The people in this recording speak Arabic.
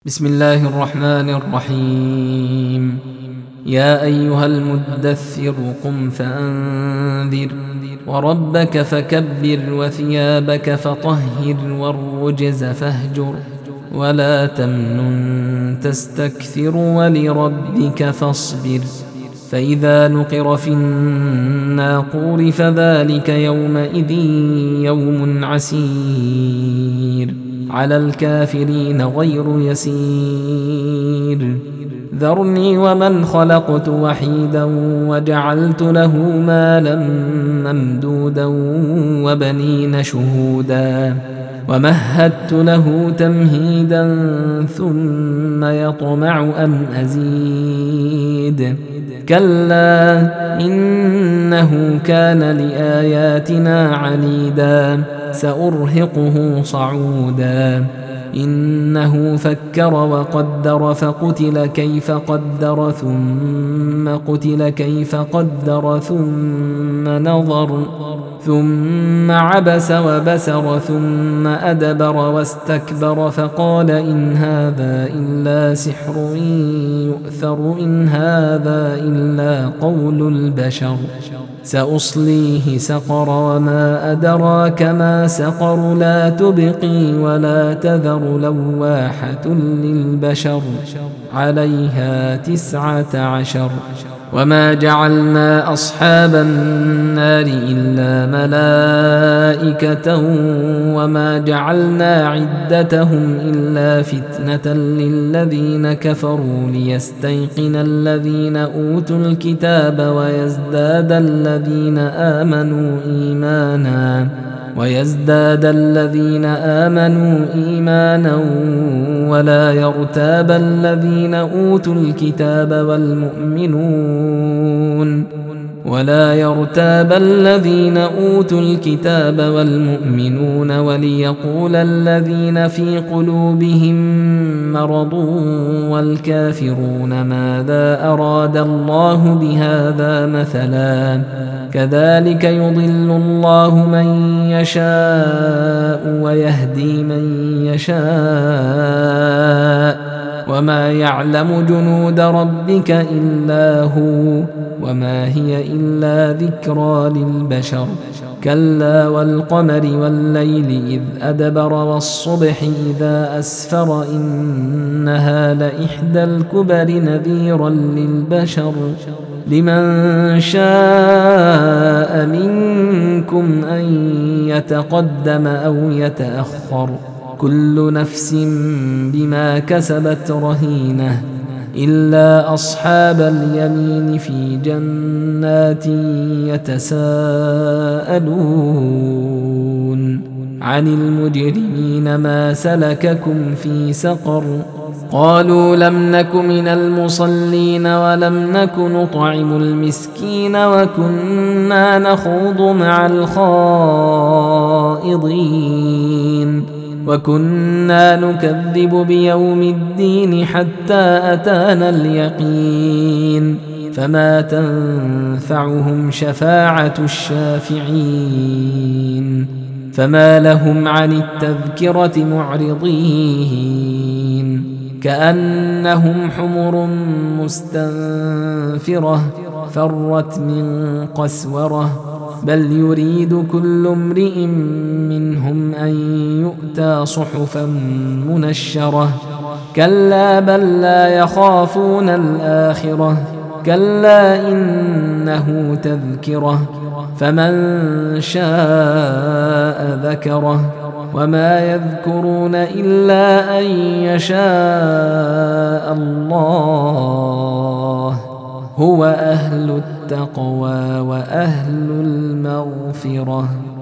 بسم الله الرحمن الرحيم. يا أيها المدثر قم فأنذر وربك فكبر وثيابك فطهر والرجز فاهجر ولا تمنن تستكثر ولربك فاصبر فإذا نقر في الناقور فذلك يومئذ يوم عسير على الكافرين غير يسير. ذرني ومن خلقت وحيدا وجعلت له مالا ممدودا وبنين شهودا ومهدت له تمهيدا ثم يطمع أن أزيد كلا إنه كان لآياتنا عنيدا سأرهقه صعودا إنه فكر وقدر فقتل كيف قدر ثم قتل كيف قدر ثم نظر ثم عبس وبسر ثم أدبر واستكبر فقال إن هذا إلا سحر يؤثر إن هذا إلا قول البشر سأصليه سقر وما أدراك ما سقر لا تبقي ولا تذر لواحة للبشر عليها 19 وما جعلنا أصحاب النار إلا ملائكة وما جعلنا عدتهم إلا فتنة للذين كفروا ليستيقن الذين أوتوا الكتاب ويزداد الذين آمنوا إيمانا ولا يرتاب الذين أوتوا الكتاب والمؤمنون وليقول الذين في قلوبهم مرض والكافرون ماذا أراد الله بهذا مثلا كذلك يضل الله من يشاء ويهدي من يشاء وما يعلم جنود ربك إلا هو وما هي إلا ذكرى للبشر كلا والقمر والليل إذ أدبر والصبح إذا أسفر إنها لإحدى الكبر نذيرا للبشر لمن شاء منكم أن يتقدم أو يتأخر كل نفس بما كسبت رهينة إلا أصحاب اليمين في جنات يتساءلون عن المجرمين ما سلككم في سقر قالوا لم نك من المصلين ولم نك نطعم المسكين وكنا نخوض مع الخائضين وكنا نكذب بيوم الدين حتى أتانا اليقين فما تنفعهم شفاعة الشافعين فما لهم عن التذكرة معرضين كأنهم حمر مستنفرة فرت من قسورة بل يريد كل امرئ منهم أن يؤتى صحفا منشرة كلا بل لا يخافون الآخرة كلا إنه تذكرة فمن شاء ذكره وما يذكرون إلا أن يشاء الله هو أهل التقوى وأهل المغفرة.